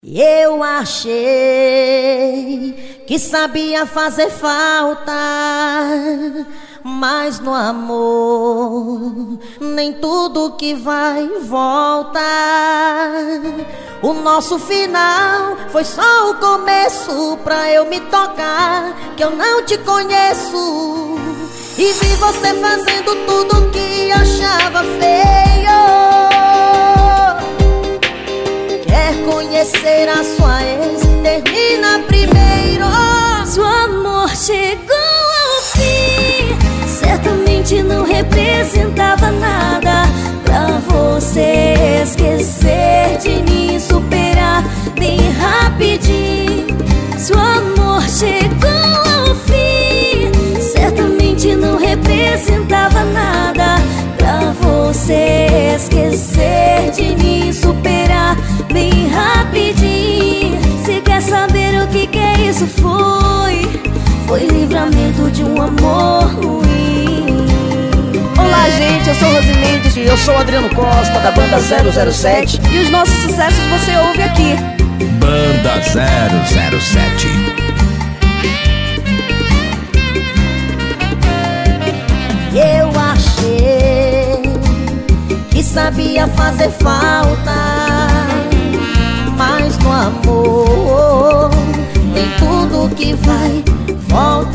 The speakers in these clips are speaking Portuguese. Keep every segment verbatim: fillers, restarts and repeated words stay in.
Eu achei que sabia fazer falta, mas no amor nem tudo que vai volta. O nosso final foi só o começo pra eu me tocar que eu não te conheço. E vi você fazendo tudo que achava feio. Quer conhecer a sua ex? Termina primeiro. Seu amor chegou ao fim, certamente não representava nada pra você esquecer de mim, superar bem rapidinho. Seu amor chegou ao fim, certamente não representava nada pra você esquecer de mim, superar bem rapidinho. Se quer saber o que que é isso, foi Foi livramento de um amor ruim. Olá gente, eu sou Rose Mendes e eu sou Adriano Costa da banda zero zero sete. E os nossos sucessos você ouve aqui. Banda zero zero sete. Eu achei que sabia fazer falta, mas no amor nem tudo que vai volta.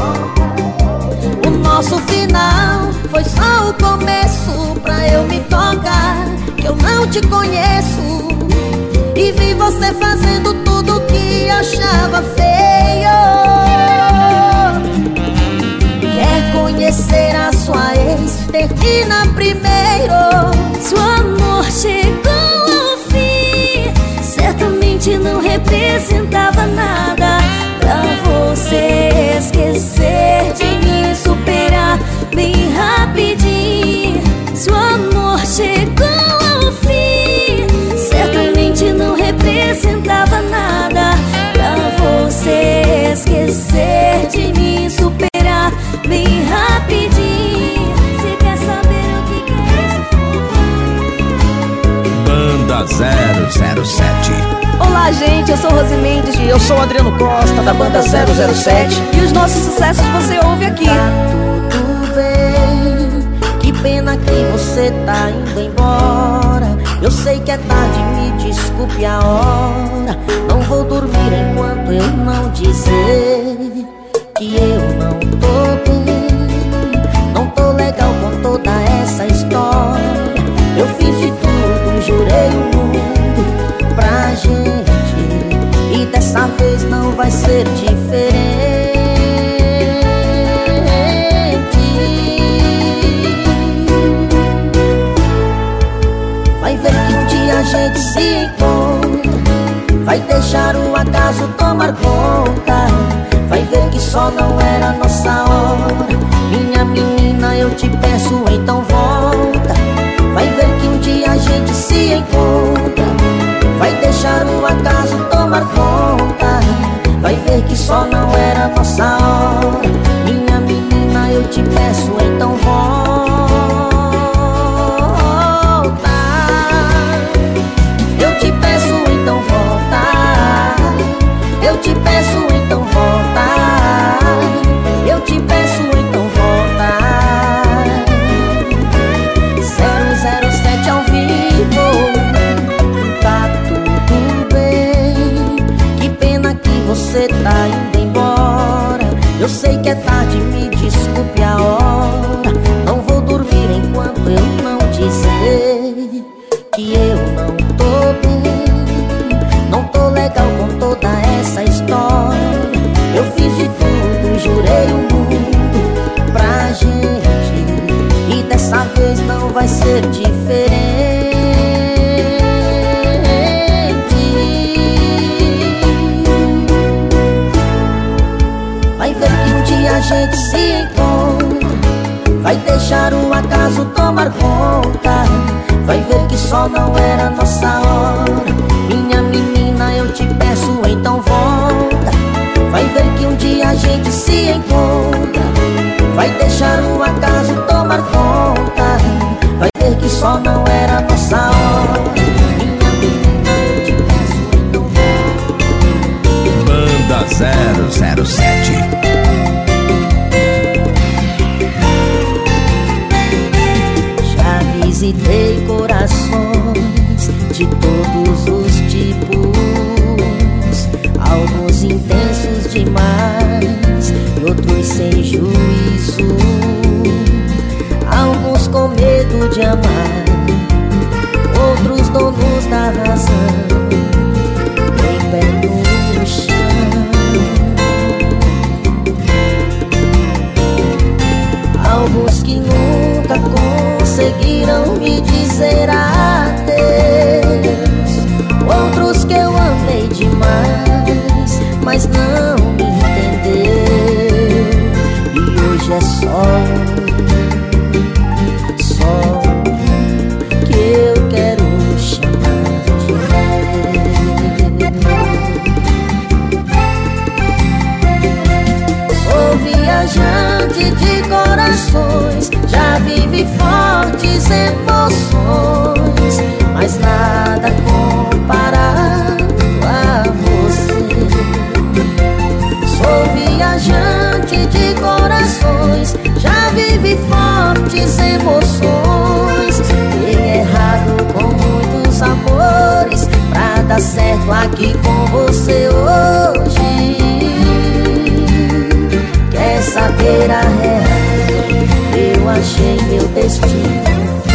O nosso final foi só o começo pra eu me tocar que eu não te conheço. E vi você fazendo tudo que achava feio. Quer conhecer a sua ex? Termina primeiro. Seu amor chegou ao fim, certamente não representava nada pra você esquecer de mim, superar bem rapidinho. Seu amor chegou ao fim, certamente não representava nada pra você esquecer de mim, superar bem rapidinho. Se quer saber o que que é isso, Banda zero zero sete. Olá gente, eu sou Rose Mendes E eu sou Adriano Costa da banda zero zero sete. e os nossos sucessos você ouve aqui. Tá tudo bem, que pena que você tá indo embora. Eu sei que é tarde, me desculpe a hora. Não vou dormir enquanto eu não dizer que eu não tô bem. Não tô legal com toda essa história. Eu fiz de tudo, jurei o mundo pra gente, e dessa vez não vai ser diferente. Vai ver que um dia a gente se encontra, vai deixar o acaso tomar conta. Vai ver que só não era nossa hora. Minha menina, eu te peço, então volta. Vai ver que um dia a gente se encontra, vai deixar o acaso tomar conta. Vai ver que só não era nossa hora. Minha menina, eu te peço, então volta. Eu te peço, então volta. Eu te peço, então volta. Eu te peço, então volta. zero zero sete ao vivo. Tá tudo bem, que pena que você tá indo embora. Eu sei que é tarde, me desculpe a hora. Não vou dormir enquanto eu não dizer que eu não tô bem. Não tô legal com toda essa história. Eu fiz de tudo, jurei o mundo pra gente, e dessa vez não vai ser diferente. Vai ver que um dia a gente se encontra, vai deixar o acaso tomar conta. Vai ver que só não era nossa hora. Minha menina, eu te peço, então volta. Vai ver que um dia a gente se encontra, vai deixar o acaso tomar conta. Vai ver que só não era nossa hora. Minha menina, eu te peço, então volta. demais, mas não me entendeu. E hoje é só, só que eu quero chamar de meu. Sou viajante de corações, já vivi fortes emoções, mas nada comparado a você. Sou viajante de corações, já vivi fortes emoções. Fiquei errado com muitos amores pra dar certo aqui com você hoje. Quer saber a real? Eu achei meu destino.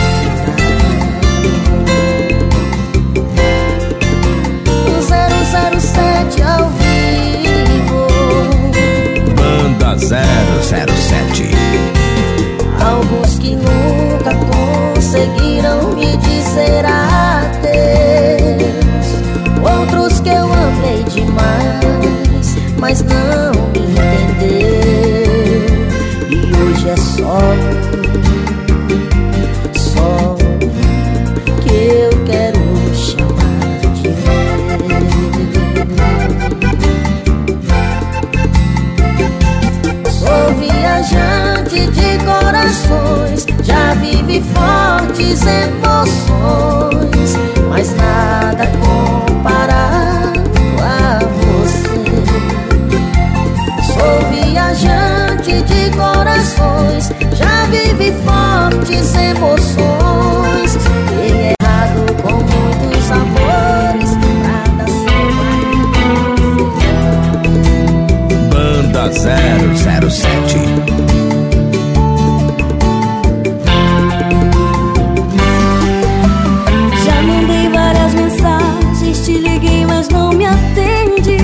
zero zero sete ao vivo. Banda zero zero sete. Alguns que nunca conseguiram me dizer adeus, outros que eu amei demais, mas não me entendeu. E hoje é só, só que eu quero chamar de meu. Sou viajante de corações, já vivi fortes emoções, mas nada comparado a você. Sou viajante de corações, já vivi fortes emoções. Fiquei errado com muitos amores pra dar certo. Banda zero zero sete. Já mandei várias mensagens, te liguei, mas não me atende.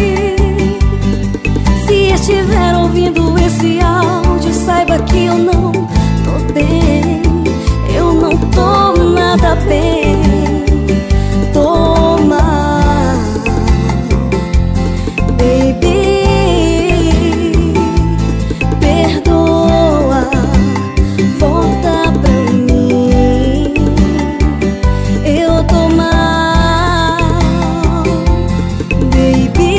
Se estiver ouvindo esse áudio, saiba que eu não tô bem. Eu não tô nada bem. Tô mal, baby. Perdoa, volta pra mim. Eu tô mal, baby.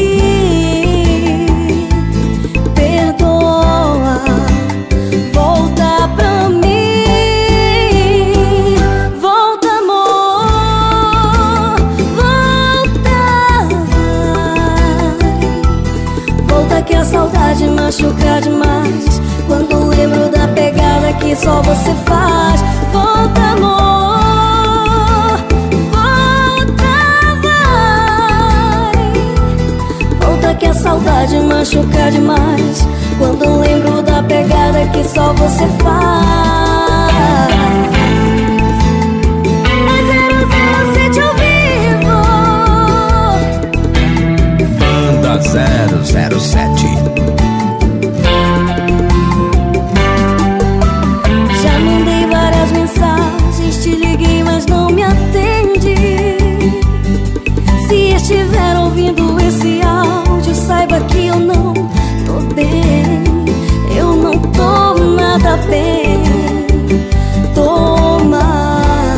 Perdoa, volta pra mim. Volta, amor, volta. Volta que a saudade machuca demais quando lembro da pegada que só você faz. Volta, amor, volta, vai. Volta que a saudade machuca demais quando lembro da pegada que só você faz. É zero zero sete ao vivo. Banda zero zero sete. Já mandei várias mensagens, te liguei, mas não me atende. Se estiver ouvindo esse áudio, saiba que eu não tô bem. Eu não tô nada bem. Tô mal,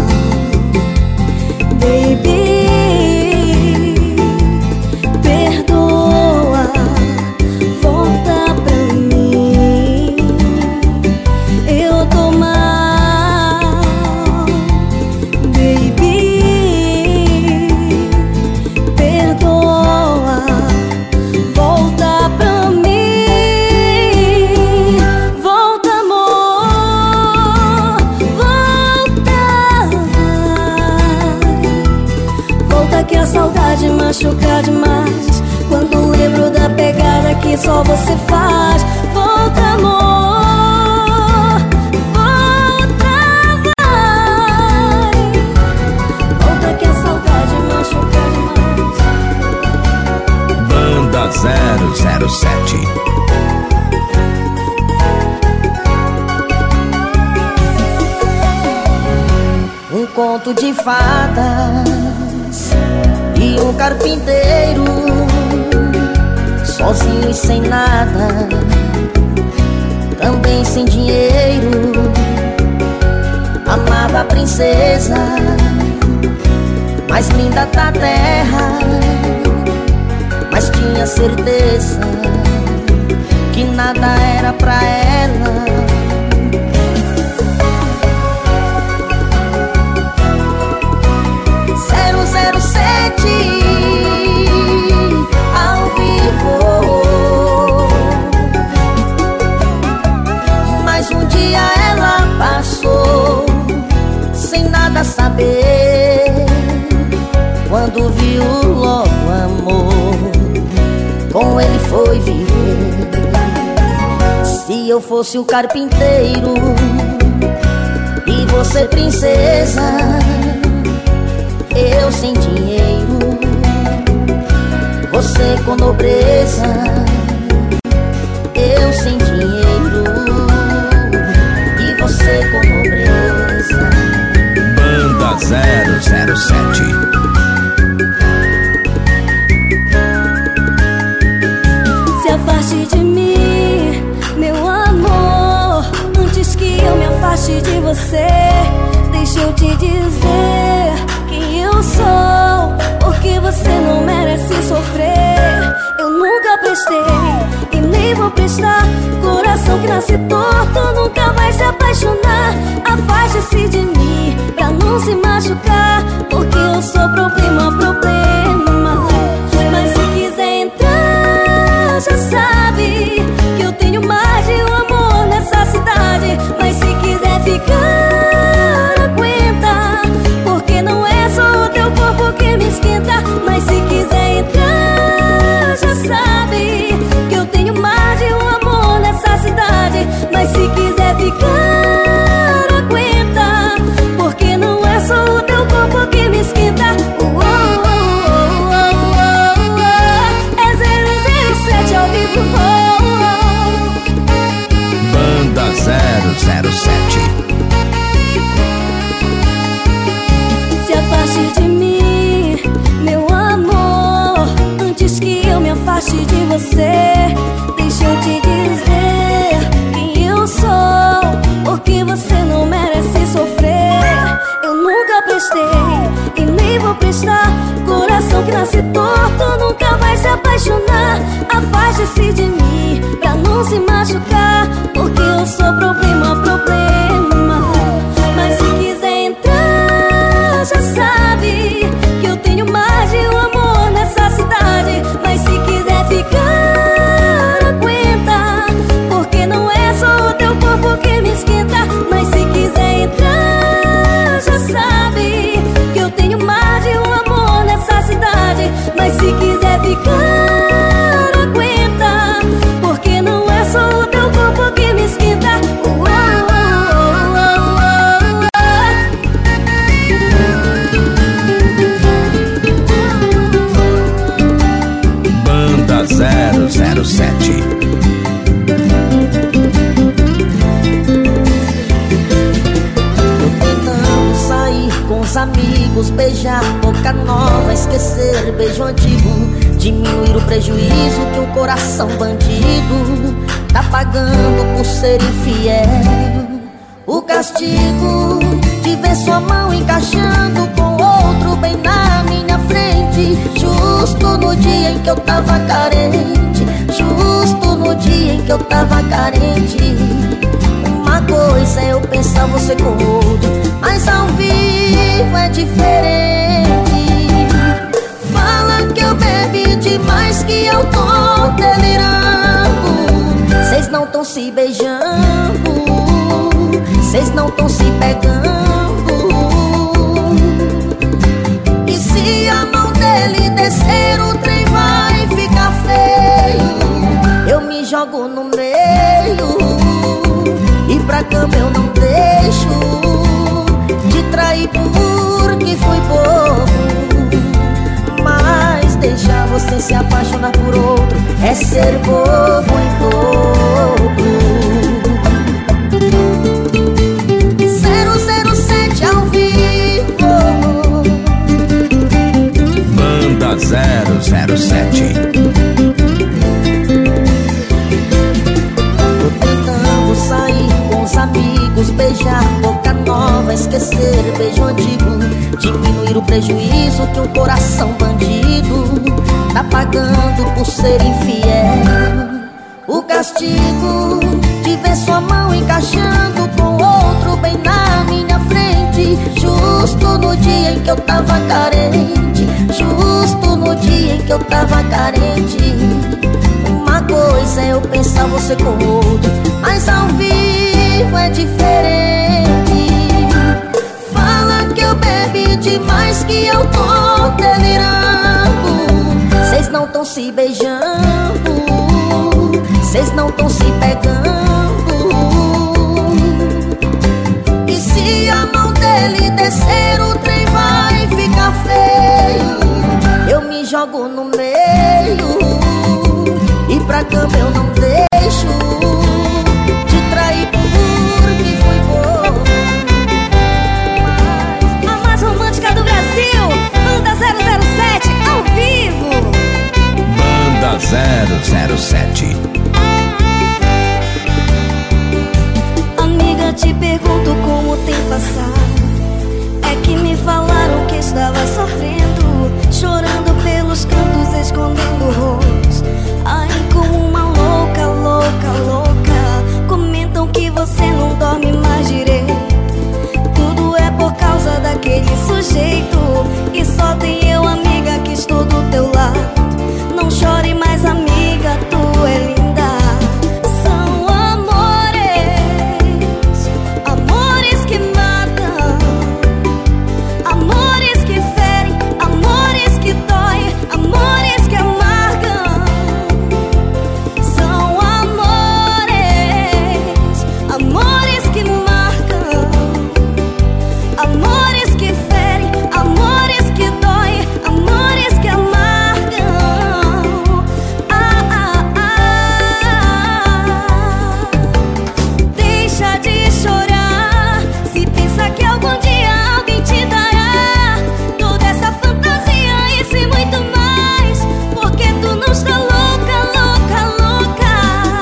baby. Perdoa, volta pra mim. Eu tô mal, baby. Perdoa, volta pra mim. Volta, amor, volta, vai. Volta que a saudade machuca demais quando lembro da pegada que só você faz. Volta, amor, volta, vai. Volta que a saudade machuca demais. Banda zero zero sete. Um conto de fadas e um carpinteiro, sozinho e sem nada, também sem dinheiro. Amava a princesa mais linda da terra, mas tinha certeza que nada era pra ela. Zero zero sete ao vivo. Mas um dia ela passou sem nada saber, quando viu logo amor, com ele foi viver. Se eu fosse o carpinteiro e você princesa, eu sem dinheiro, você com nobreza, eu sem dinheiro e você com nobreza. Banda zero zero sete. Se afaste de mim, meu amor, antes que eu me afaste de você. Deixa eu te dizer quem eu sou, porque você não merece sofrer. Eu nunca prestei e nem vou prestar. Coração que nasce torto nunca vai se apaixonar. Afaste-se de mim pra não se machucar, porque eu sou problema, problema. Mas se quiser entrar, já sabe que eu tenho mais de um amor nessa cidade. Mas se quiser ficar, aguenta, porque não é só o teu corpo que me esquenta. Mas se quiser entrar, já sabe que eu tenho mais de um amor nessa cidade. Mas se quiser ficar, aguenta, porque não é só o teu corpo que me esquenta. Oh, oh, oh, oh, oh, oh. É zero zero sete ao vivo. Oh, oh. Banda zero zero sete. Se afaste de mim, meu amor, antes que eu me afaste de você. Deixa eu te dizer quem eu sou, porque você não merece sofrer. Eu nunca prestei e nem vou prestar. Coração que nasce torto nunca vai se apaixonar. Afaste-se de mim pra não se machucar, porque eu sou problema, problema. Mas se quiser entrar, já sabe que eu tenho mais de um amor nessa cidade. Mas se quiser ficar, aguenta, porque não é só o teu corpo que me esquenta. Mas se quiser entrar, já sabe que eu tenho mais de um amor nessa cidade. Mas se quiser ficar, aguenta, porque não é só o teu corpo que me esquenta. Oh, oh, oh, oh, oh, oh. Banda zero zero sete. Com os amigos, beijar boca nova, esquecer beijo antigo, diminuir o prejuízo que um coração bandido tá pagando por ser infiel. O castigo de ver sua mão encaixando com outro bem na minha frente, justo no dia em que eu tava carente, justo no dia em que eu tava carente. Uma coisa é eu pensar você com outro, mas ao vivo é diferente. Fala que eu bebi demais, que eu tô delirando. Cês não tão se beijando, cês não tão se pegando. E se a mão dele descer, o trem vai ficar feio. Eu me jogo no meio e pra cama eu não deixo de trair porque fui bobo. Mas deixar você se apaixonar por outro é ser bobo em dobro. Zero zero sete ao vivo. Banda zero sete. Tô tentando sair com os amigos, beijar boca nova, esquecer beijo antigo, diminuir o prejuízo que um coração bandido tá pagando por ser infiel. O castigo de ver sua mão encaixando com outro bem na minha frente, justo no dia em que eu tava carente, justo no dia em que eu tava carente. Uma coisa é eu pensar você com outro, mas ao vivo é diferente. Fala que eu bebi demais, que eu tô delirando. Cês não tão se beijando, cês não tão se pegando. E se a mão dele descer, o trem vai ficar feio. Eu me jogo no meio e pra cama eu não deixo. Te trair porque foi bom. A mais romântica do Brasil, Banda zero zero sete, ao vivo. Banda zero zero sete. Amiga, te pergunto como tem passado. É que me falaram que estava sofrendo, chorando pelos cantos, escondendo o rosto. Ai, como uma louca, louca, louca. Comentam que você não dorme mais direito. Tudo é por causa daquele sujeito. E só tem eu, amiga, que estou do teu lado. Não chore mais, amiga, tu é linda. São amores, amores que matam, amores que ferem, amores que doem, amores que amargam. São amores, amores que marcam, amores que ferem, amores que doem, amores que amargam. Ah, ah, ah. Deixa de chorar, se pensa que algum dia alguém te dará toda essa fantasia, isso e muito mais, porque tu não está louca, louca, louca.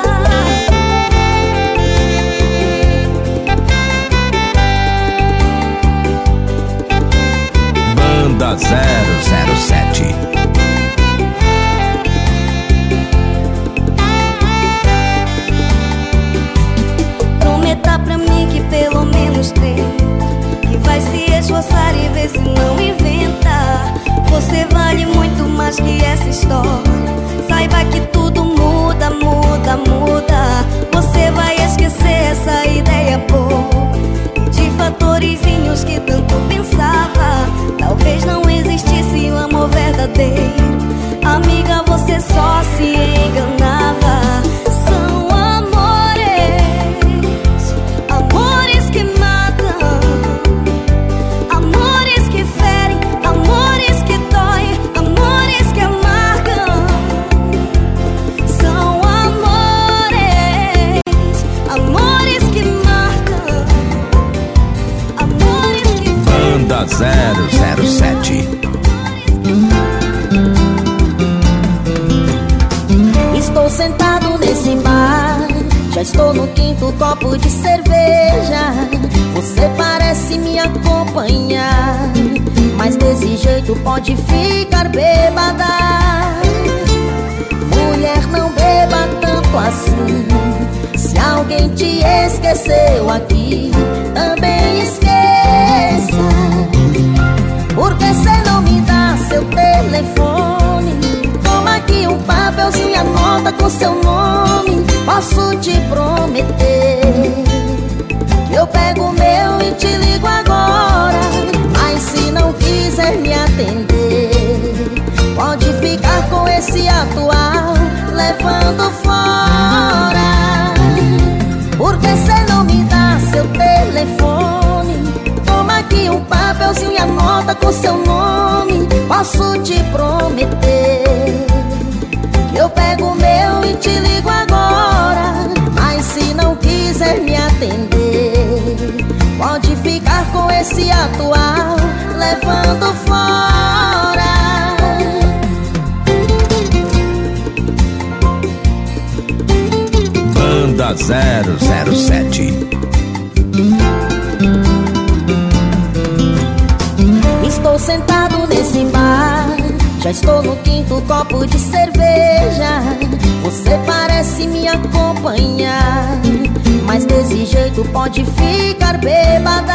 Banda zero zero sete. Prometa pra mim que pelo menos tem, que vai se esforçar e ver se não inventa. Você vale muito mais que essa história. Saiba que tudo muda, muda, muda. Você vai esquecer essa ideia boa e de fatorezinhos que tanto pensava. Talvez não existisse o amor verdadeiro. Amiga, você só se enganava. São amores, amores que matam, amores que ferem, amores que doem, amores que amargam. São amores, amores que marcam, amores que ferem. Banda zero zero sete. Estou sentado nesse bar, já estou no quinto copo de cerveja. Você parece me acompanhar, mas desse jeito pode ficar bêbada. Mulher, não beba tanto assim. Se alguém te esqueceu aqui, também esqueça. Por que cê não me dá seu telefone? Toma aqui um papelzinho e anota com seu nome. Posso te prometer que eu pego o meu e te ligo agora. Mas se não quiser me atender, pode ficar com esse atual levando fora. Por que cê não me dá seu telefone? Toma aqui um papelzinho e anota com seu nome. Posso te prometer que eu pego o meu e te ligo agora. Mas se não quiser me atender, pode ficar com esse atual levando fora. Banda zero zero sete. Estou sentado nesse bar, já estou no quinto copo de cerveja. Você parece me acompanhar, mas desse jeito pode ficar bêbada.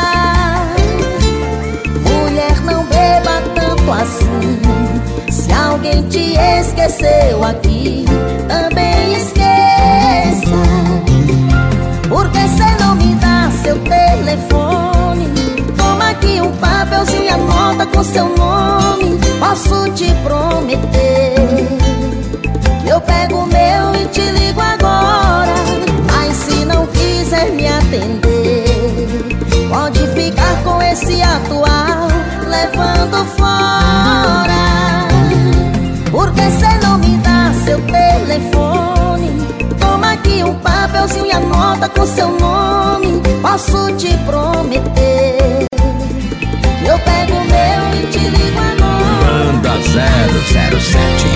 Mulher, não beba tanto assim. Se alguém te esqueceu aqui, também esqueça. Por que cê não me dá seu telefone? Toma aqui um papelzinho e anota com seu nome. Posso te prometer que eu pego o meu e te ligo agora. Mas se não quiser me atender, pode ficar com esse atual levando fora. Por que cê não me dá seu telefone? Toma aqui um papelzinho e anota com seu nome. Posso te prometer que eu pego o meu e te ligo agora. Banda zero zero sete.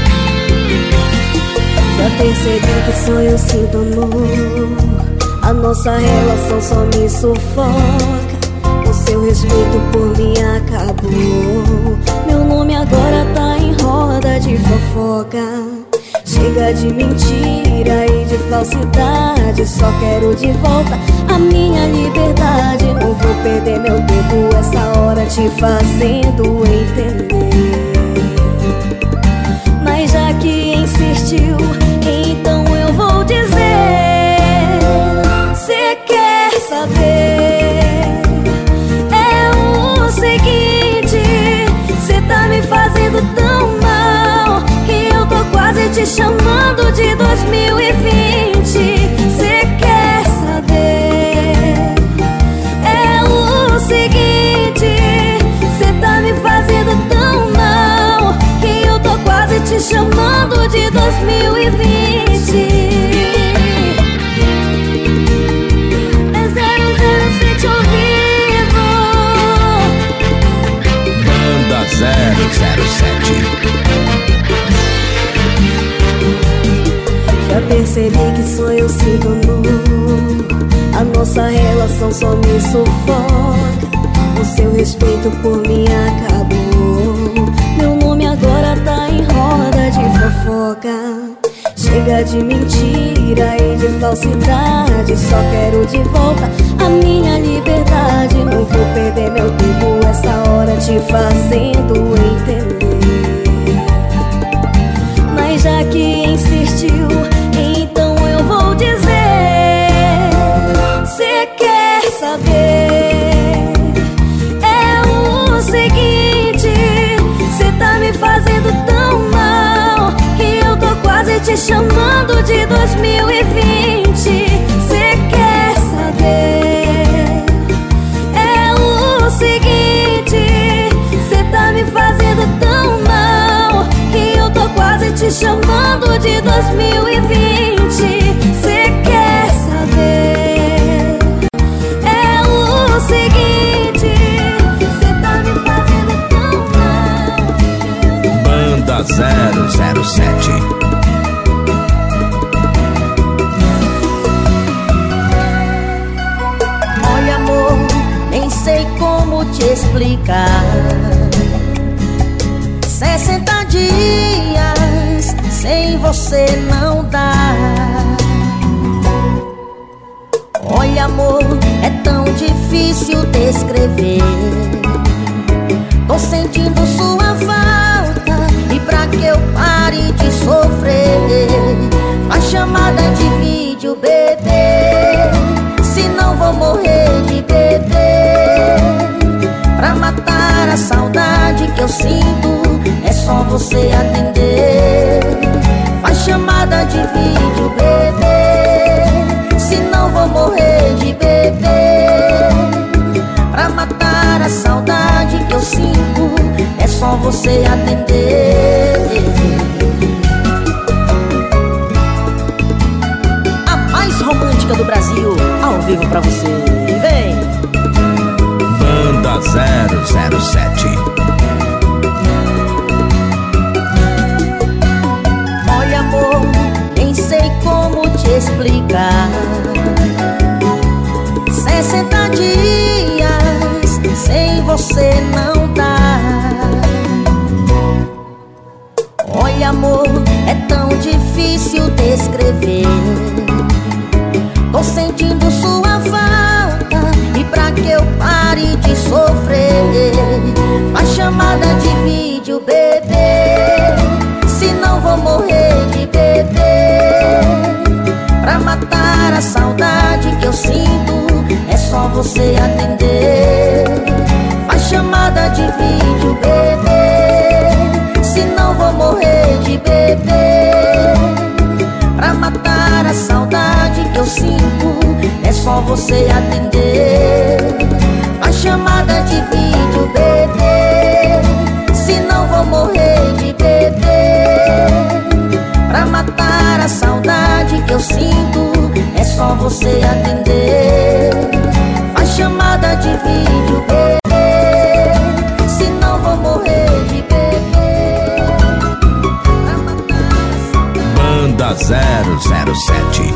Já percebi que só eu sinto amor. A nossa relação só me sufoca. O seu respeito por mim acabou. Meu nome agora tá em roda de fofoca. Chega de mentira e de falsidade. Só quero de volta a minha liberdade. Não vou perder meu tempo essa hora te fazendo entender. Mas já que insistiu, então eu vou dizer. Cê quer saber? É o seguinte, cê tá me fazendo tão mal que eu tô quase te chamando de dois mil e vinte. Cê quer saber? É o seguinte, cê tá me fazendo tão mal que eu tô quase te chamando de dois mil e vinte. É zero zero sete ao vivo. Banda zero zero sete. Já percebi que só eu sinto amor. A nossa relação só me sufoca. O seu respeito por mim acabou. Meu nome agora tá em roda de fofoca. Chega de mentira e de falsidade. Só quero de volta a minha liberdade. Não vou perder meu tempo essa hora te fazendo entender. Mas já que insistiu, então eu vou dizer. Cê quer saber? É o seguinte, cê tá me fazendo tão mal que eu tô quase te chamando de dois mil e vinte. Cê quer saber? É o seguinte, cê tá me fazendo tão mal que eu tô quase te chamando de dois mil e vinte. Cê quer saber? É o seguinte, cê tá me fazendo tão mal. Banda zero zero sete. Olha, amor, nem sei como te explicar. Sessenta dias sem você não dá. Olha, amor, é tão difícil descrever. Tô sentindo sua falta e pra que eu pare de sofrer, faz chamada de vídeo, bebê. Senão vou morrer de beber. Pra matar a saudade que eu sinto, é só você atender. Faz chamada de vídeo, bebê. Senão vou morrer de beber. Pra matar a saudade que eu sinto, é só você atender. A mais romântica do Brasil, ao vivo pra você. Vem! Banda zero zero sete. Olha, amor, nem sei como te explicar. é tão difícil descrever. Tô sentindo sua falta, e pra que eu pare de sofrer, faz chamada de vídeo, bebê, senão vou morrer de beber. Pra matar a saudade que eu sinto, é só você atender. Faz chamada de vídeo, bebê, senão vou morrer de beber. Pra matar a saudade que eu sinto, é só você atender. Faz chamada de vídeo, bebê, senão vou morrer de beber. Pra matar a saudade que eu sinto, é só você atender. Faz chamada de vídeo, bebê, senão vou morrer de beber. Pra matar a saudade. Banda zero zero sete.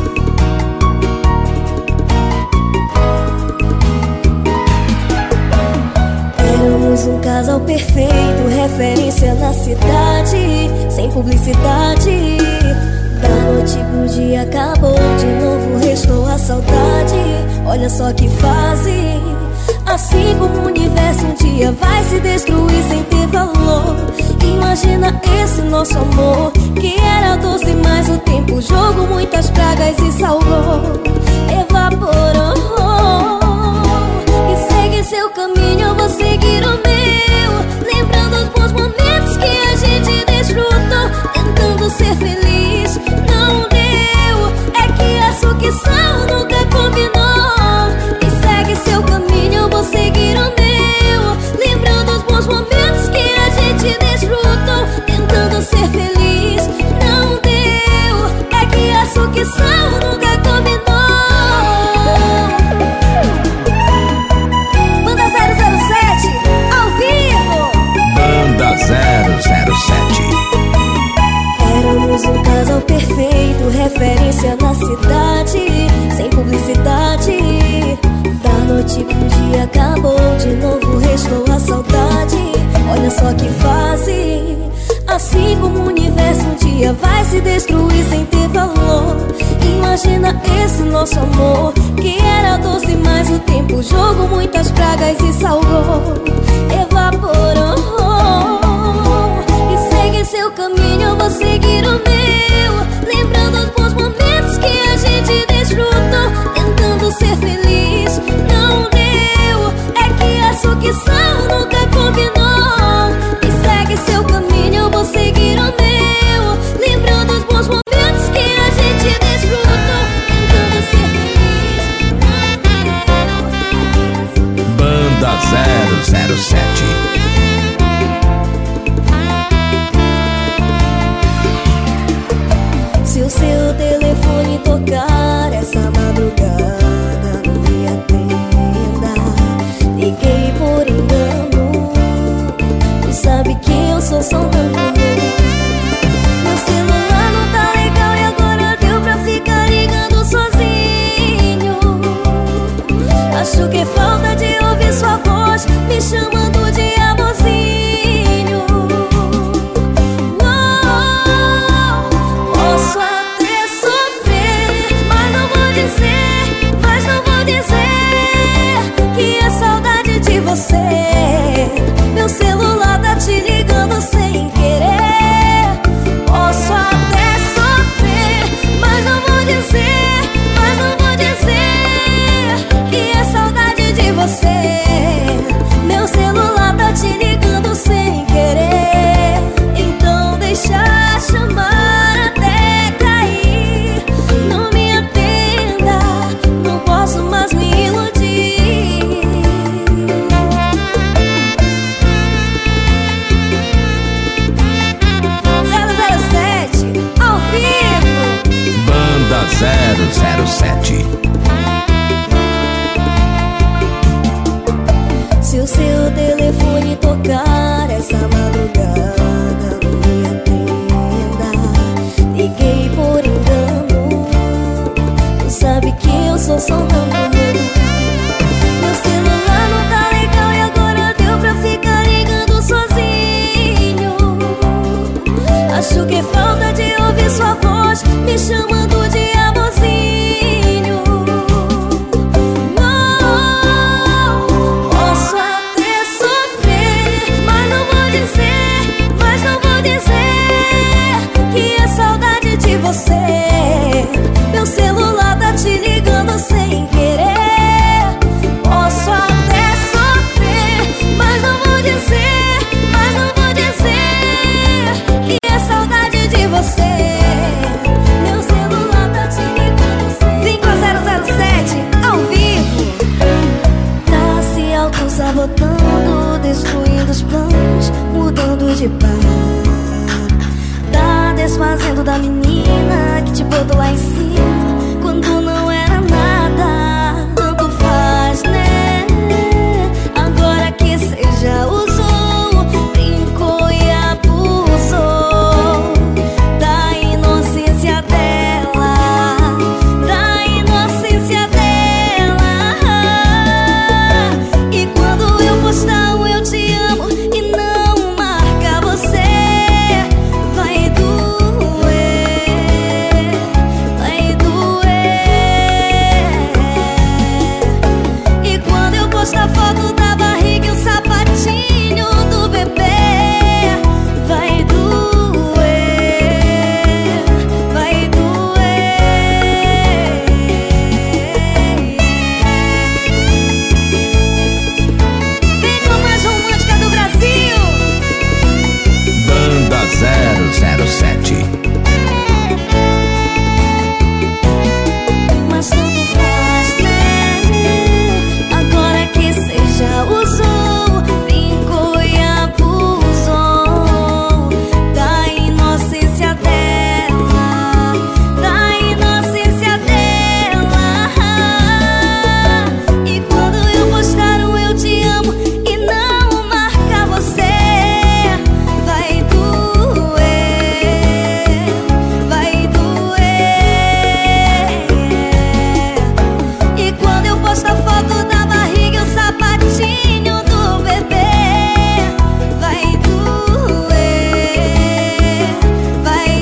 Éramos um casal perfeito, referência na cidade, sem publicidade. Da noite pro dia acabou, de novo restou a saudade. Olha só que fase, assim como o universo um dia vai se destruir sem ter valor. Imagina esse nosso amor, que era doce, mas o tempo jogou muitas pragas e salvou. Evaporou. E segue seu caminho, eu vou seguir o meu, lembrando os bons momentos que a gente desfrutou, tentando ser feliz, não deu. É que a sucção nunca combinou. E segue seu caminho, eu vou seguir o meu, lembrando os bons momentos que a gente desfrutou, tentando ser feliz, não deu. É que a sucção nunca combinou. zero zero sete. Éramos um casal perfeito, referência na cidade, sem publicidade. Da noite pro dia acabou, de novo restou a saudade. Olha só que fase, assim como o universo um dia vai se destruir sem ter valor. Imagina esse nosso amor, que era doce, mas o tempo jogou muitas pragas e salvou. Evaporou. Segue seu caminho, eu vou seguir o meu, lembrando os bons momentos que a gente desfrutou, tentando ser feliz, não deu. É que a sucção nunca combinou. E segue seu caminho, eu vou seguir o meu, lembrando os bons momentos que a gente desfrutou, tentando ser feliz, não deu. Banda zero zero sete. Se o seu telefone tocar essa madrugada, não me atenda. Liguei por engano, tu sabe que eu sou sonâmbulo. Meu celular não tá legal e agora deu pra ficar ligando sozinho. Acho que é falta de ouvir sua voz me chamando de amorzinho. Meu celular tá te ligando sem querer. Posso até sofrer, mas não vou dizer, mas não vou dizer que é saudade de você. Meu celular tá te ligando sem querer. Então deixa chamar até cair. Não me atenda, não posso mais me iludir. zero zero sete. Se o seu telefone tocar essa madrugada, não me atenda. Liguei por engano, tu sabe que eu sou sonâmbulo. Meu celular não tá legal e agora deu pra ficar ligando sozinho. Acho que falta de sua voz me chamando de amorzinho. Oh, posso até sofrer, mas não vou dizer, mas não vou dizer que é saudade de você. Meu celular tá te ligando sem querer. Posso até sofrer, mas não vou dizer, mas não vou dizer que é saudade de você. Meu celular tá te ligando sem querer. Cinco zero zero sete ao vivo. Tá se auto-sabotando, destruindo os planos, mudando de par. Tá desfazendo da menina que te botou lá em cima quando não era nada. Tanto faz, né? Agora que cê já usou, brincou e abusou da inocência dela, da inocência dela. E quando eu postar um eu te amo e não marcar você, vai doer, vai doer. E quando eu postar foto da barriga e o sapatinho do bebê, vai doer, vai doer. Vem com a mais romântica do Brasil. Banda zero zero sete. Mas tanto faz, né? Agora que cê já usou, brincou e abusou da inocência dela, da inocência dela. E quando eu postar um eu te amo e não marcar você, vai doer, vai doer. E quando eu postar foto da barriga e o sapatinho do bebê, vai doer, vai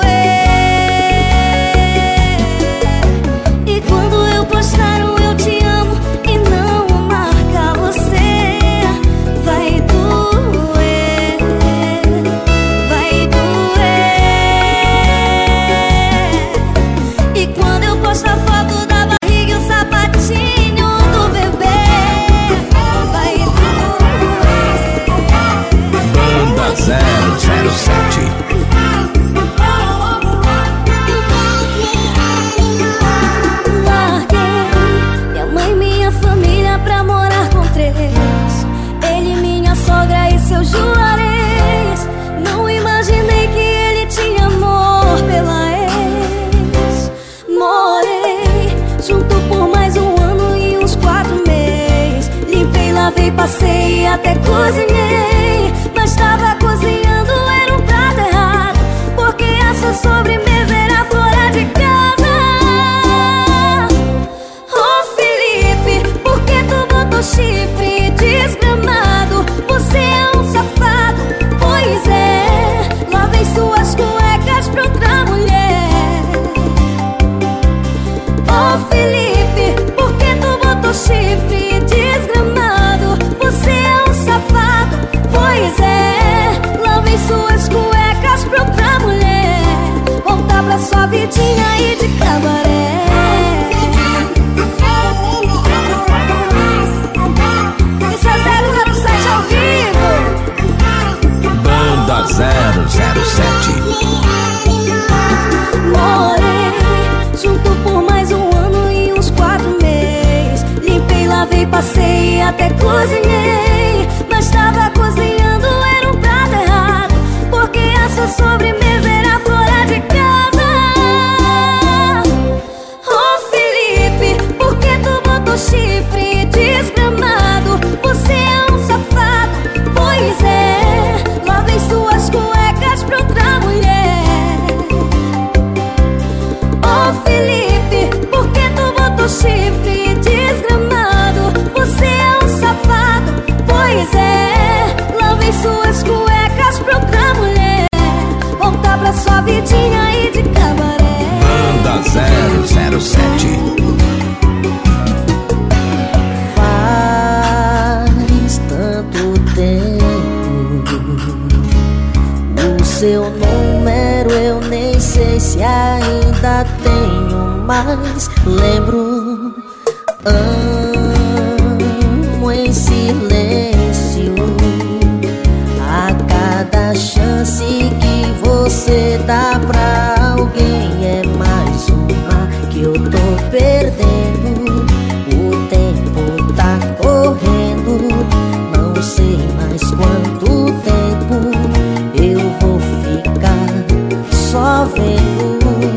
doer. E quando eu postar um eu te amo e não marcar você, vai doer, vai doer. E quando eu postar foto da barriga e o sapatinho do bebê, vai doer. Banda zero zero sete. Larguei minha mãe, minha família pra morar com três. Ele, minha sogra e seu juarez. Não imaginei que ele tinha amor pela ex. Morei junto por mais um ano e uns quatro meses. Limpei, lavei, passei e até cozinhei. Mas tava cozinhando, era um prato errado, porque a sua sobremesa era fora de casa. Ô Felipe, por que tu botou chifre desgramado? Você é um safado, pois é. Lavei suas cuecas pra outra mulher. Ô Felipe, por que tu botou chifre desgramado? Você é um safado, pois é. Lavei suas cuecas pra outra mulher. Voltar pra sua vidinha aí de cabaré. Isso é zero zero sete ao vivo. Banda zero zero sete. Morei junto por mais um ano e uns quatro meses. Limpei, lavei, passei e até cozinhei. Mas tava cozinhando, era um prato errado, porque a sua sobremesa era fora de casa. sei se ainda tenho, mas lembro. Amo em silêncio a cada chance que você dá pra alguém. É mais uma que eu tô perdendo. O tempo tá correndo, não sei mais quanto tempo eu vou ficar só vendo.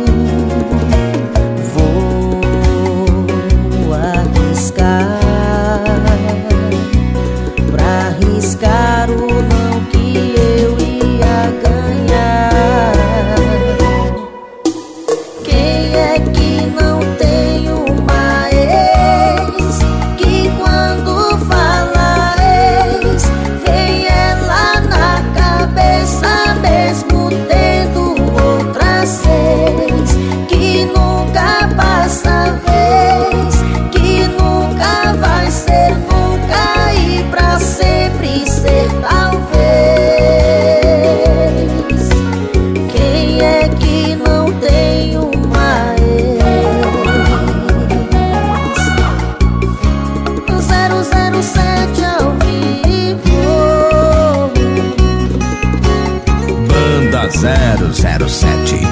Vou arriscar pra arriscar o não que eu ia ganhar. Quem é que não tem uma ex que quando fala ex vem ela na cabeça mesmo tendo outras seis? Que nunca passa vez, que nunca vai ser nunca e pra sempre ser talvez. Quem é que não tem uma ex? zero zero sete ao vivo. Banda zero zero sete.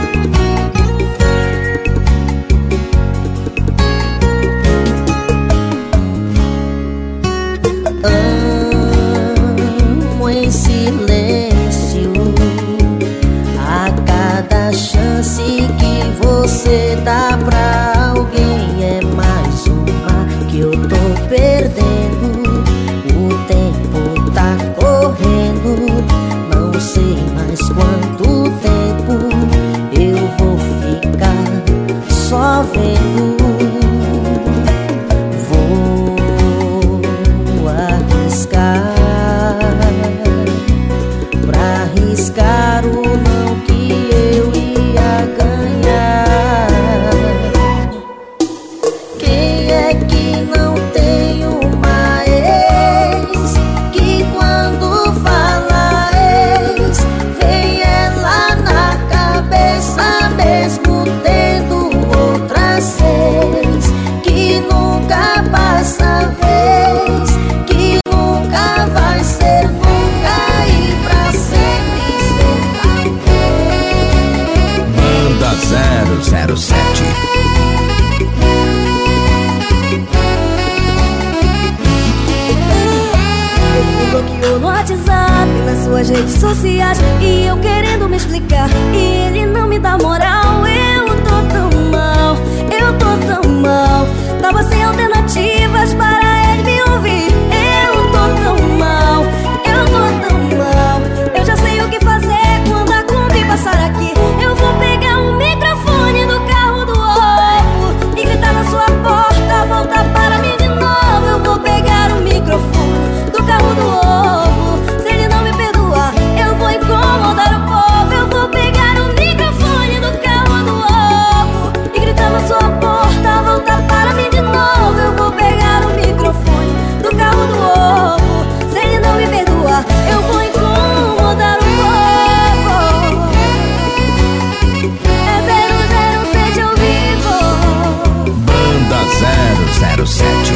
Amo em silêncio a cada chance que você dá pra alguém. É mais uma que eu tô perdendo. O tempo tá correndo, não sei mais quanto tempo eu vou ficar só vendo. Vou arriscar pra arriscar o não que eu ia ganhar. Quem é que não tem uma ex que quando fala ex vem ela na cabeça mesmo tendo outras seis? Que nunca passa vez, que nunca vai ser nunca e pra sempre ser talvez. Banda zero zero sete. Ele me bloqueou no WhatsApp, nas suas redes sociais, e eu querendo me explicar, e ele não me dá moral. Eu tô tão mal, eu tô tão mal. Tava sem alternativas para ele me ouvir. Eu tô tão mal, eu tô tão mal. Eu já sei o que fazer quando a Kombi passar aqui. Eu vou pegar o microfone do carro do ovo e gritar na sua porta, volta para mim de novo. Eu vou pegar o microfone do carro do ovo. Se ele não me perdoar, eu vou incomodar o povo. Eu vou pegar o microfone do carro do ovo e gritar na sua porta, volta para mim de novo. Eu vou pegar o microfone do carro do ovo. Se ele não me perdoar, eu vou incomodar o povo. É zero zero sete ao vivo. Banda zero zero sete.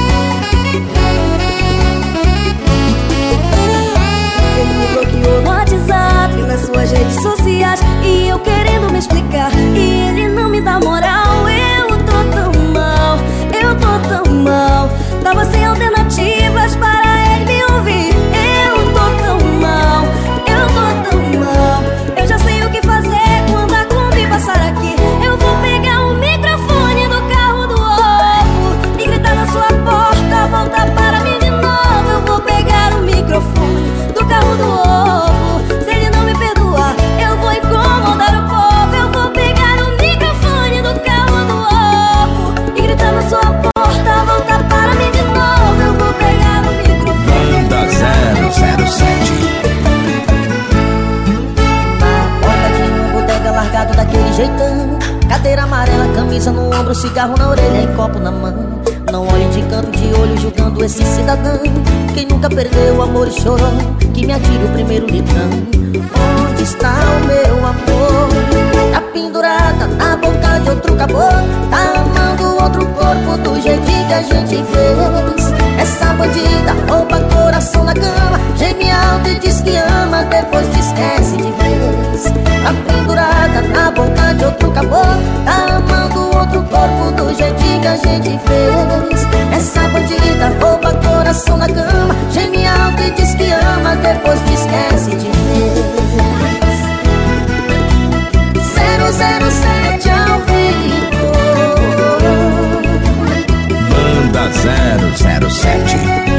Ele me bloqueou no WhatsApp, nas suas redes sociais, e eu querendo me explicar, e ele não me dá moral. Eu tô tão mal, eu tô tão mal. Tava sem alternativas para ele me ouvir. Eu tô tão mal, eu tô tão mal. Eu já sei o que fazer quando a Kombi passar aqui. Eu vou pegar o microfone do carro do ovo e gritar na sua porta, volta para mim de novo. Eu vou pegar o microfone do carro do ovo. Se ele não me perdoar, eu vou incomodar o povo. Eu vou pegar o microfone do carro do ovo e gritar na sua porta, volta para mim de novo. Eu vou pegar o microfone. Banda zero zero sete. Na porta de uma bodega largado daquele jeitão, cadeira amarela, camisa no ombro, cigarro na orelha e copo na mão. Não olhe de canto de olho julgando esse cidadão. Quem nunca perdeu o amor e chorou, que me atire o primeiro litrão. Onde está o meu amor? Tá pendurado gente fez. Essa bandida rouba coração na cama, geme alto e diz que ama, depois te esquece de vez. Tá pendurada na boca de outro caboclo, tá amando outro corpo do jeitinho que a gente fez. Essa bandida rouba coração na cama, geme alto e diz que ama, depois te esquece de vez. Zero zero sete ao vivo. Banda zero zero sete.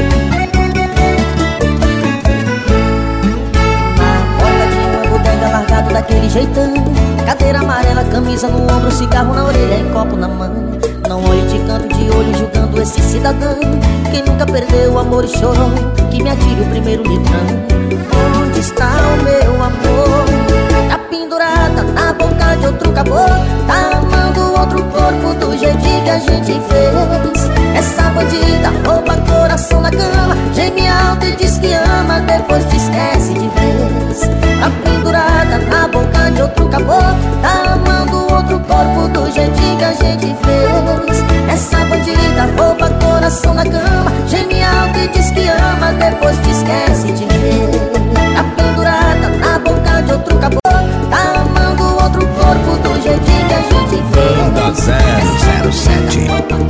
Na porta de uma bodega largado daquele jeitão, cadeira amarela, camisa no ombro, cigarro na orelha e copo na mão. Não olhe de canto de olho julgando esse cidadão. Quem nunca perdeu o amor e chorou, que me atire o primeiro litrão. Onde está o meu amor? Tá pendurada na boca de outro caboclo, tá amando outro corpo do jeitinho que a gente fez. Essa bandida rouba coração na cama, geme alto e diz que ama, depois te esquece de vez. Tá pendurada na boca de outro caboclo, tá amando outro corpo do jeitinho que a gente fez. Essa bandida rouba coração na cama, geme alto e diz que ama, depois te esquece de vez. Tá pendurada na boca de outro caboclo, tá amando outro corpo do jeitinho que a gente fez. Banda zero zero sete.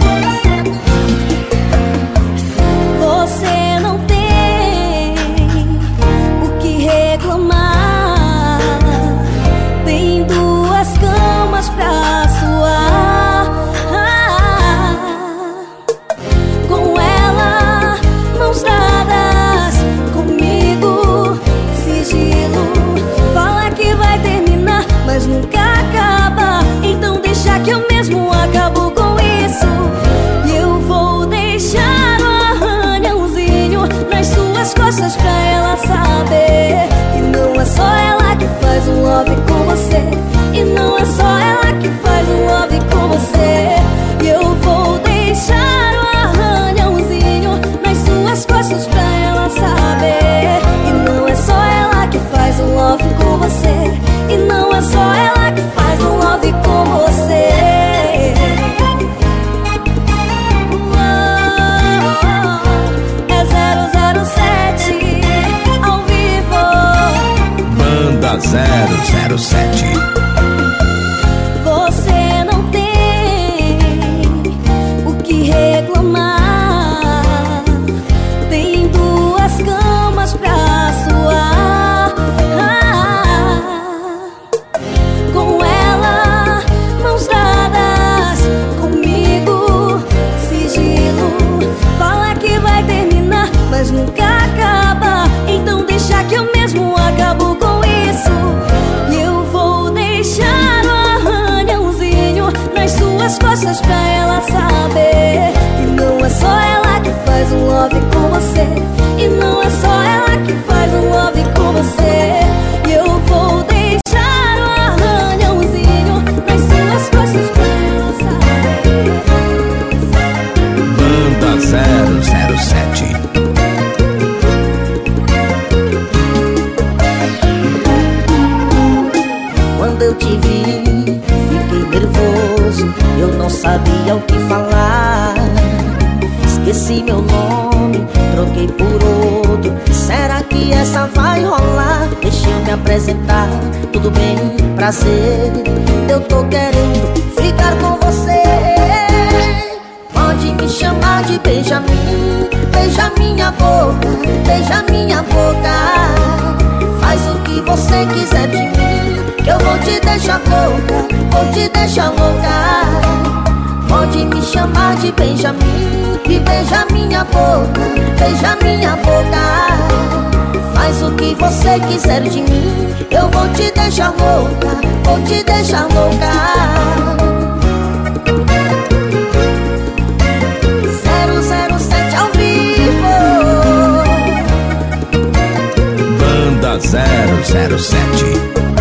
Você não tem o que reclamar, tem duas camas pra suar. Com ela, mãos dadas, comigo, sigilo. Fala que vai terminar, mas nunca acaba. Então deixa que eu mesmo acabo com isso. E eu vou deixar o arranhãozinho nas suas costas pra ela saber que não é só ela que faz um love com você, e não é só ela que faz um love com você. E eu vou deixar o arranhãozinho nas suas costas pra ela saber que não é só ela que faz um love com você, e não é só ela que faz um love com você. É zero zero sete ao vivo. Banda zero zero sete. Você não tem o que reclamar, tem duas camas pra suar. Com ela, mãos dadas, comigo, sigilo. Fala que vai terminar, mas nunca acaba. Então deixa que eu mesmo acabo com isso. E eu vou deixar o arranhãozinho nas suas costas pra ela saber que não é só ela que faz um love com você, e não é só ela que faz um love com você. E eu vou deixar o arranhãozinho nas suas costas pra ela saber. Banda zero zero sete. Quando eu te vi, fiquei nervoso, eu não sabia o que falar. Esqueci meu nome, troquei por outro. Será que essa vai rolar? Deixa eu me apresentar, tudo bem, prazer. Eu tô querendo ficar com você. Pode me chamar de Benjamin, beija minha boca, beija minha boca. Faz o que você quiser de mim, que eu vou te deixar louca, vou te deixar louca. Pode me chamar de Benjamin e beija minha boca, beija minha boca. Faz o que você quiser de mim, eu vou te deixar louca, vou te deixar louca. zero zero sete ao vivo. Banda zero zero sete.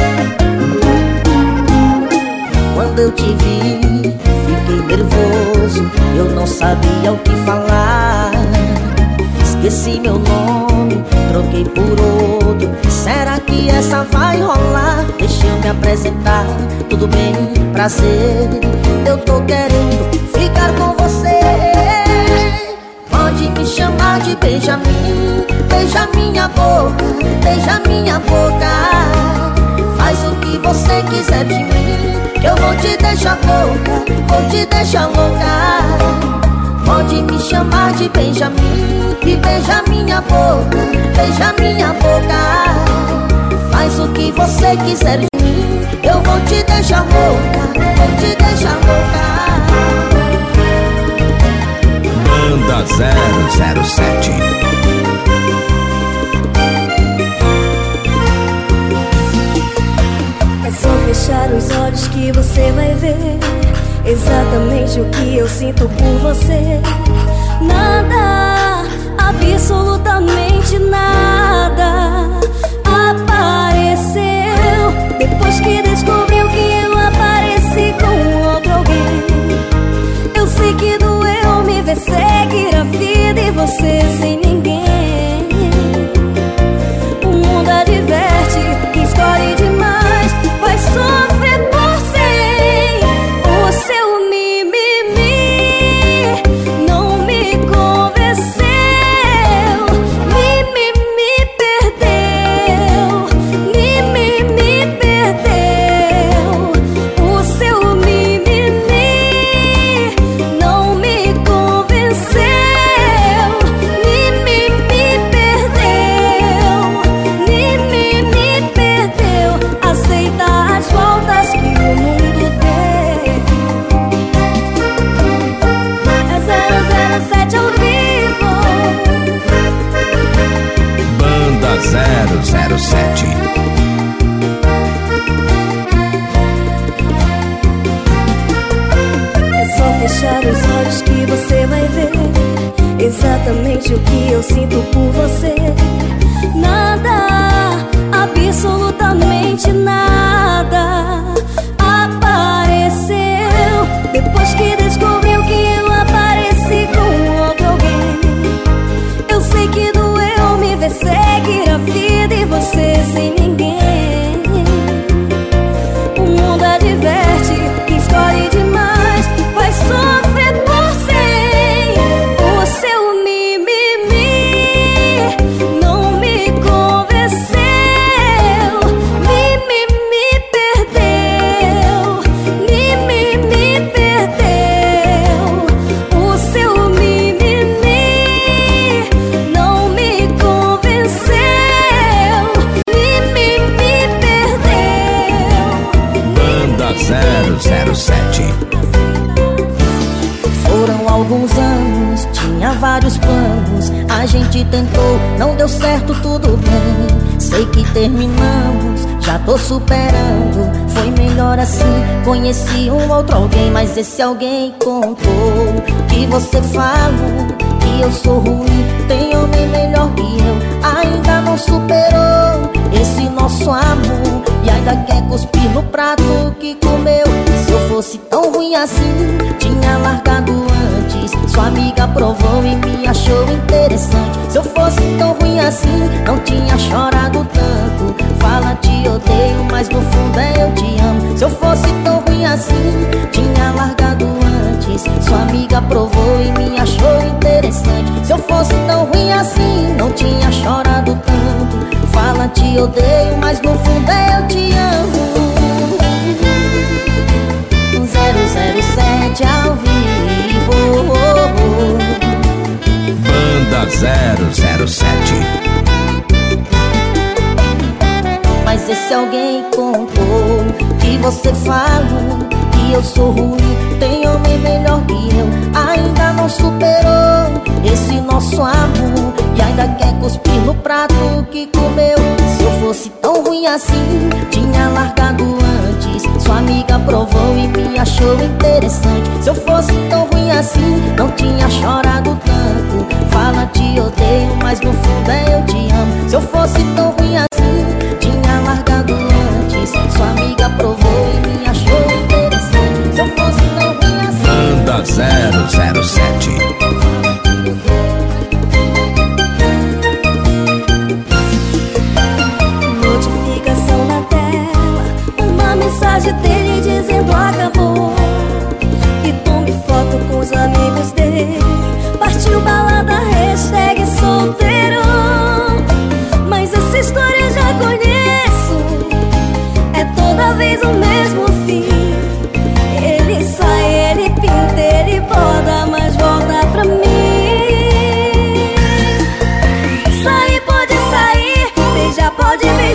Quando eu te vi, fiquei nervoso, eu não sabia o que falar. Esqueci meu nome, troquei por outro. Será que essa vai rolar? Deixa eu me apresentar, tudo bem, prazer. Eu tô querendo ficar com você. me chamar de Benjamin. Beija minha boca, beija minha boca. Faz o que você quiser de mim, que eu vou te deixar louca, vou te deixar louca. Pode me chamar de Benjamin e beija minha boca, beija minha boca. Faz o que você quiser de mim, eu vou te deixar louca, vou te deixar louca. Banda zero zero sete. É só fechar os olhos que você vai ver exatamente o que eu sinto por você. Nada, absolutamente nada apareceu depois que descobriu que eu apareci com outro alguém. Eu sei que doeu me ver seguir a vida e você sem ninguém. O mundo adverte, quem escolhe demais vai sofrer por cem. O seu mimimi não me convenceu. Mimimi perdeu, mimimi perdeu. O seu mimimi não me convenceu. Mimimi perdeu, mimimi perdeu. Aceita as voltas que o mundo deu. É zero zero sete ao vivo. Banda zero zero sete. É só fechar os olhos que você vai ver exatamente o que eu sinto por você. Nada, absolutamente nada apareceu depois que descobriu que eu apareci com outro alguém. Eu sei que doeu me ver seguir a vida e você sem ninguém. O mundo adverte, quem escolhe demais vai sofrer por cem. O seu mimimi não me convenceu. Mimimi perdeu, mimimi perdeu. O seu mimimi não me convenceu. Mimimi perdeu. Banda zero zero sete. Foram alguns anos, tinha vários planos. A gente tentou, não deu certo, tudo bem. Sei que terminamos, já tô superando. Foi melhor assim, conheci um outro alguém. Mas esse alguém contou que você falou que eu sou ruim, tem homem melhor que eu. Ainda não superou esse nosso amor e ainda quer cuspir no prato que comeu. Se eu fosse tão ruim assim, tinha largado antes. Sua amiga provou e me achou interessante. Se eu fosse tão ruim assim, não tinha chorado tanto. Fala te odeio, mas no fundo é eu te amo. Se eu fosse tão ruim assim, tinha largado antes. Sua amiga provou e me achou interessante. Se eu fosse tão ruim assim, não tinha chorado tanto. Fala te odeio, mas no fundo é eu te amo. zero zero sete ao vivo. Banda zero zero sete. Mas esse alguém contou que você falou que eu sou ruim, tem homem melhor que eu. Ainda não superou esse nosso amor e ainda quer cuspir no prato que comeu. Se eu fosse tão ruim assim, tinha largado antes. Sua amiga provou e me achou interessante. Se eu fosse tão ruim assim, não tinha chorado tanto. Fala te odeio, mas no fundo é eu te amo. Se eu fosse tão ruim assim, tinha largado antes. Sua amiga provou e me achou interessante. Se eu fosse tão ruim assim. Banda zero zero sete. Notificação na tela, uma mensagem dele dizendo acabou. E tome foto com os amigos dele. Partiu balada,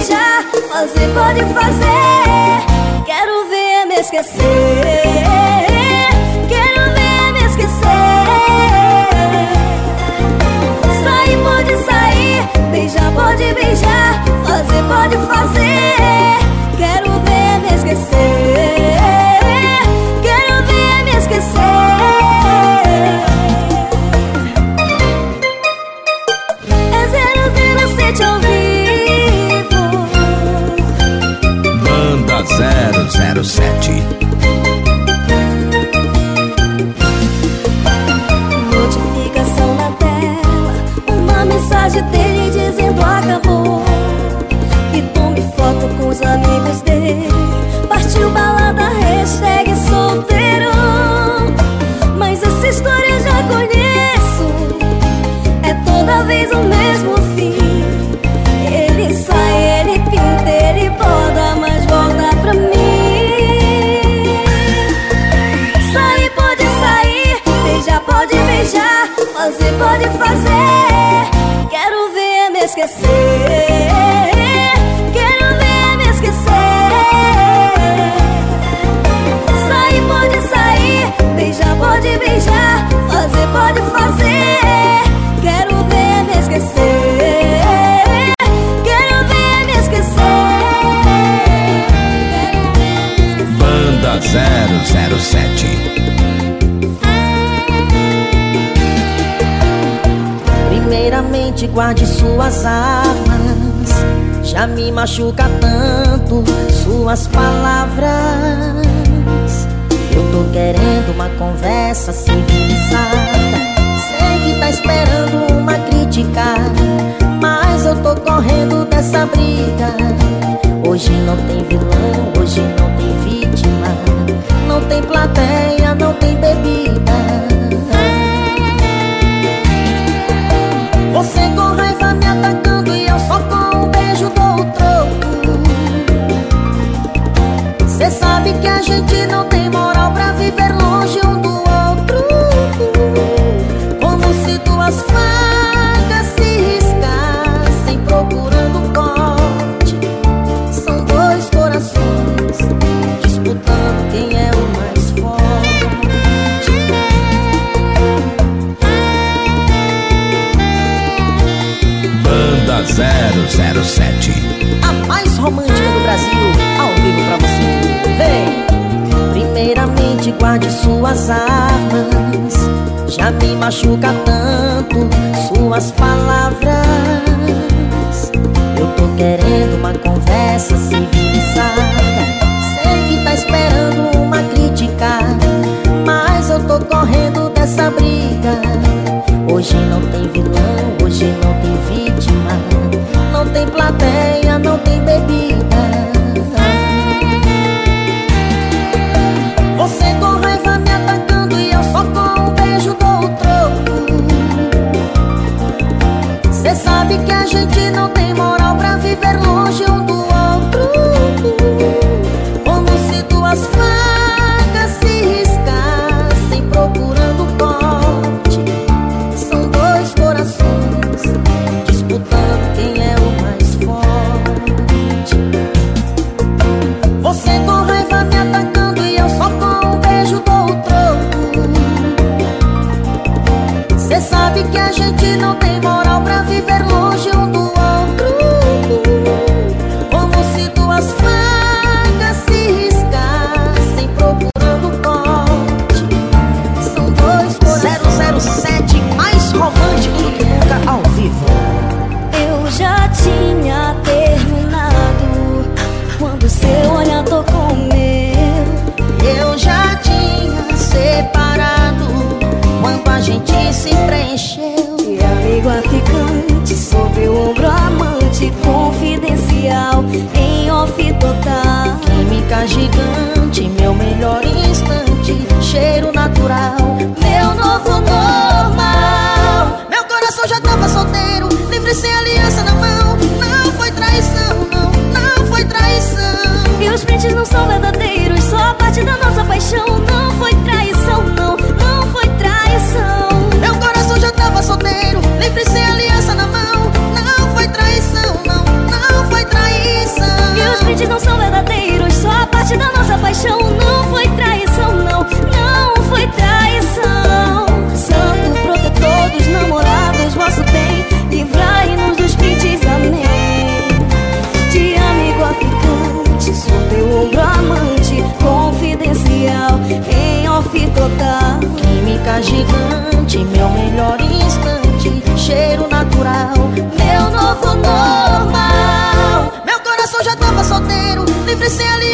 beijar, fazer pode fazer. Quero ver me esquecer, quero ver me esquecer. Sair pode sair, beijar pode beijar, fazer pode fazer. Quero ver me esquecer, quero ver me esquecer. É zero zero sete ao vivo. Banda zero zero sete. Notificação na tela, uma mensagem dele dizendo acabou. E tome foto com os amigos dele, partiu balada, hashtag solteiro. Mas essa história eu já conheço, é toda vez o mesmo fim. Ele sai, ele pinta, ele borda, mas volta pra mim. Sair pode sair, beijar pode beijar, fazer pode fazer. Quero ver me esquecer, quero ver me esquecer. Sair pode sair, beijar pode beijar, fazer pode fazer. Quero ver me esquecer, quero ver me esquecer. Banda zero zero sete. Primeiramente guarde suas armas, já me machuca tanto suas palavras. Eu tô querendo uma conversa civilizada, sei que tá esperando uma crítica, mas eu tô correndo dessa briga. Hoje não tem vilão, hoje não tem vítima, não tem plateia, não tem bebida. Você com raiva me atacando e eu só com um beijo dou o troco. Cê sabe que a gente não tem moral pra viver longe um do outro. Como se duas facas se riscassem procurando um corte. São dois corações disputando quem é o mais forte. Banda zero zero sete. A mais romântica do Brasil, ao vivo pra você. Vem! Primeiramente guarde suas armas, já me machuca tanto suas palavras. Eu tô querendo uma conversa civilizada, sei que tá esperando uma crítica, mas eu tô correndo dessa briga. Hoje não tem vilão, hoje não tem vítima, não tem plateia, não tem bebida. Você com raiva me atacando e eu só com um beijo dou o troco. Cê sabe que a gente não tem moral pra viver longe um do outro. Como se duas facas se riscassem procurando corte. São dois corações disputando quem é o mais forte. Você com raiva me atacando e eu só com um beijo dou o troco. Cê sabe que a gente não tem moral pra viver longe um do outro. Como se duas facas se riscassem procurando corte. São dois corações. zero zero sete, mais romântico do que nunca, ao vivo. Eu já tinha terminado quando seu olhar tocou o meu. Eu já tinha separado quando a gente se preencheu. Vida gigante, meu melhor instante, cheiro natural, meu novo normal. Meu coração já tava solteiro, livre sem ali